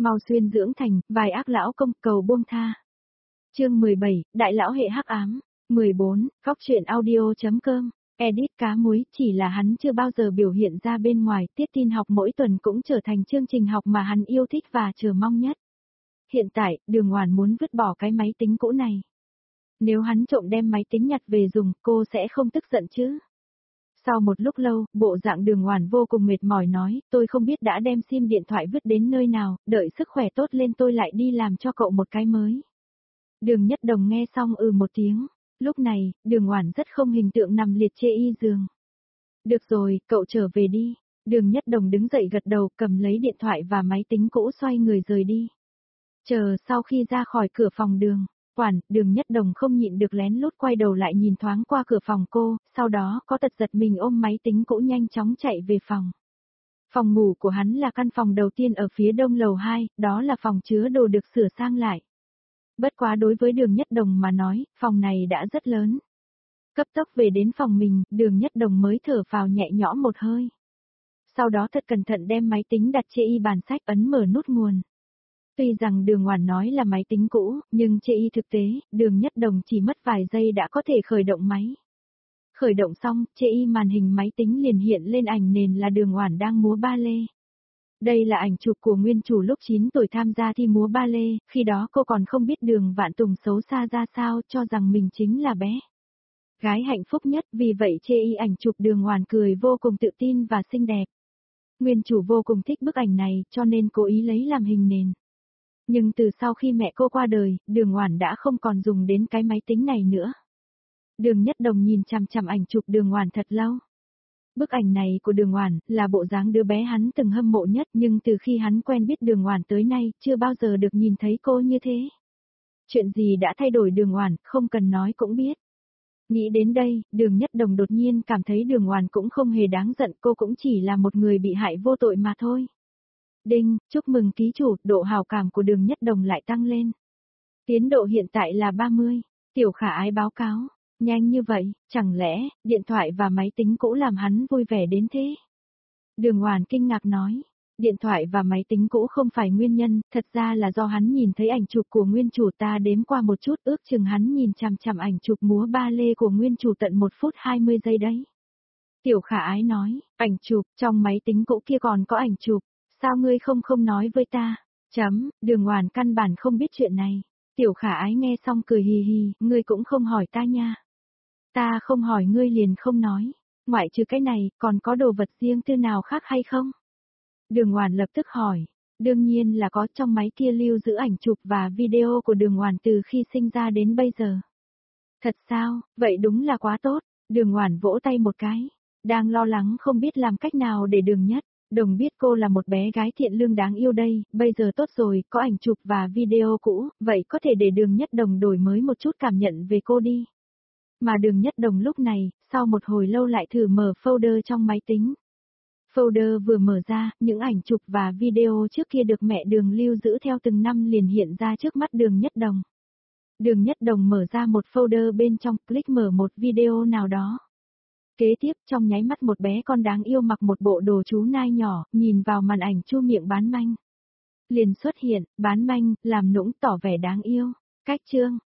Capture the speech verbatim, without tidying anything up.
Mau xuyên dưỡng thành, vài ác lão công cầu buông tha. Chương mười bảy, Đại lão hệ hắc ám. mười bốn, Góc truyện audio.com. Edit cá muối, chỉ là hắn chưa bao giờ biểu hiện ra bên ngoài, tiết tin học mỗi tuần cũng trở thành chương trình học mà hắn yêu thích và chờ mong nhất. Hiện tại, Đường Oản muốn vứt bỏ cái máy tính cũ này. Nếu hắn trộm đem máy tính nhặt về dùng, cô sẽ không tức giận chứ? Sau một lúc lâu, bộ dạng Đường Oản vô cùng mệt mỏi nói, tôi không biết đã đem sim điện thoại vứt đến nơi nào, đợi sức khỏe tốt lên tôi lại đi làm cho cậu một cái mới. Đường Nhất Đồng nghe xong ừ một tiếng, lúc này, Đường Oản rất không hình tượng nằm liệt chê y giường. Được rồi, cậu trở về đi. Đường Nhất Đồng đứng dậy gật đầu, cầm lấy điện thoại và máy tính cũ xoay người rời đi. Chờ sau khi ra khỏi cửa phòng Đường Oản, Đường Nhất Đồng không nhịn được lén lút quay đầu lại nhìn thoáng qua cửa phòng cô, sau đó có tật giật mình ôm máy tính cũ nhanh chóng chạy về phòng. Phòng ngủ của hắn là căn phòng đầu tiên ở phía đông lầu hai, đó là phòng chứa đồ được sửa sang lại. Bất quá đối với Đường Nhất Đồng mà nói, phòng này đã rất lớn. Cấp tốc về đến phòng mình, Đường Nhất Đồng mới thở phào nhẹ nhõm một hơi. Sau đó thật cẩn thận đem máy tính đặt trên y bàn sách, ấn mở nút nguồn. Tuy rằng Đường Oản nói là máy tính cũ, nhưng trên y thực tế, Đường Nhất Đồng chỉ mất vài giây đã có thể khởi động máy. Khởi động xong, trên y màn hình máy tính liền hiện lên ảnh nền là Đường Oản đang múa ba lê. Đây là ảnh chụp của nguyên chủ lúc chín tuổi tham gia thi múa ba lê, khi đó cô còn không biết Đường Vạn Tùng xấu xa ra sao, cho rằng mình chính là bé gái hạnh phúc nhất, vì vậy chê y ảnh chụp Đường Oản cười vô cùng tự tin và xinh đẹp. Nguyên chủ vô cùng thích bức ảnh này, cho nên cố ý lấy làm hình nền. Nhưng từ sau khi mẹ cô qua đời, Đường Oản đã không còn dùng đến cái máy tính này nữa. Đường Nhất Đồng nhìn chằm chằm ảnh chụp Đường Oản thật lâu. Bức ảnh này của Đường Oản là bộ dáng đứa bé hắn từng hâm mộ nhất, nhưng từ khi hắn quen biết Đường Oản tới nay, chưa bao giờ được nhìn thấy cô như thế. Chuyện gì đã thay đổi Đường Oản, không cần nói cũng biết. Nghĩ đến đây, Đường Nhất Đồng đột nhiên cảm thấy Đường Oản cũng không hề đáng giận, cô cũng chỉ là một người bị hại vô tội mà thôi. Đinh, chúc mừng ký chủ, độ hảo cảm của Đường Nhất Đồng lại tăng lên. Tiến độ hiện tại là ba mươi. Tiểu Khả Ái báo cáo, nhanh như vậy, chẳng lẽ, điện thoại và máy tính cũ làm hắn vui vẻ đến thế? Đường Oản kinh ngạc nói, điện thoại và máy tính cũ không phải nguyên nhân, thật ra là do hắn nhìn thấy ảnh chụp của nguyên chủ, ta đếm qua một chút, ước chừng hắn nhìn chằm chằm ảnh chụp múa ba lê của nguyên chủ tận một phút hai mươi giây đấy. Tiểu Khả Ái nói, ảnh chụp, trong máy tính cũ kia còn có ảnh chụp. Sao ngươi không không nói với ta? Chấm, Đường Oản căn bản không biết chuyện này. Tiểu Khả Ái nghe xong cười hì hì, ngươi cũng không hỏi ta nha. Ta không hỏi ngươi liền không nói. Ngoại trừ cái này, còn có đồ vật riêng tư nào khác hay không? Đường Oản lập tức hỏi. Đương nhiên là có, trong máy kia lưu giữ ảnh chụp và video của Đường Oản từ khi sinh ra đến bây giờ. Thật sao, vậy đúng là quá tốt. Đường Oản vỗ tay một cái. Đang lo lắng không biết làm cách nào để Đường Nhất Đồng biết cô là một bé gái thiện lương đáng yêu đây, bây giờ tốt rồi, có ảnh chụp và video cũ, vậy có thể để Đường Nhất Đồng đổi mới một chút cảm nhận về cô đi. Mà Đường Nhất Đồng lúc này, sau một hồi lâu lại thử mở folder trong máy tính. Folder vừa mở ra, những ảnh chụp và video trước kia được mẹ Đường lưu giữ theo từng năm liền hiện ra trước mắt Đường Nhất Đồng. Đường Nhất Đồng mở ra một folder bên trong, click mở một video nào đó. Kế tiếp, trong nháy mắt một bé con đáng yêu mặc một bộ đồ chú nai nhỏ, nhìn vào màn ảnh chu miệng bán manh. Liền xuất hiện, bán manh, làm nũng tỏ vẻ đáng yêu. Cách chương,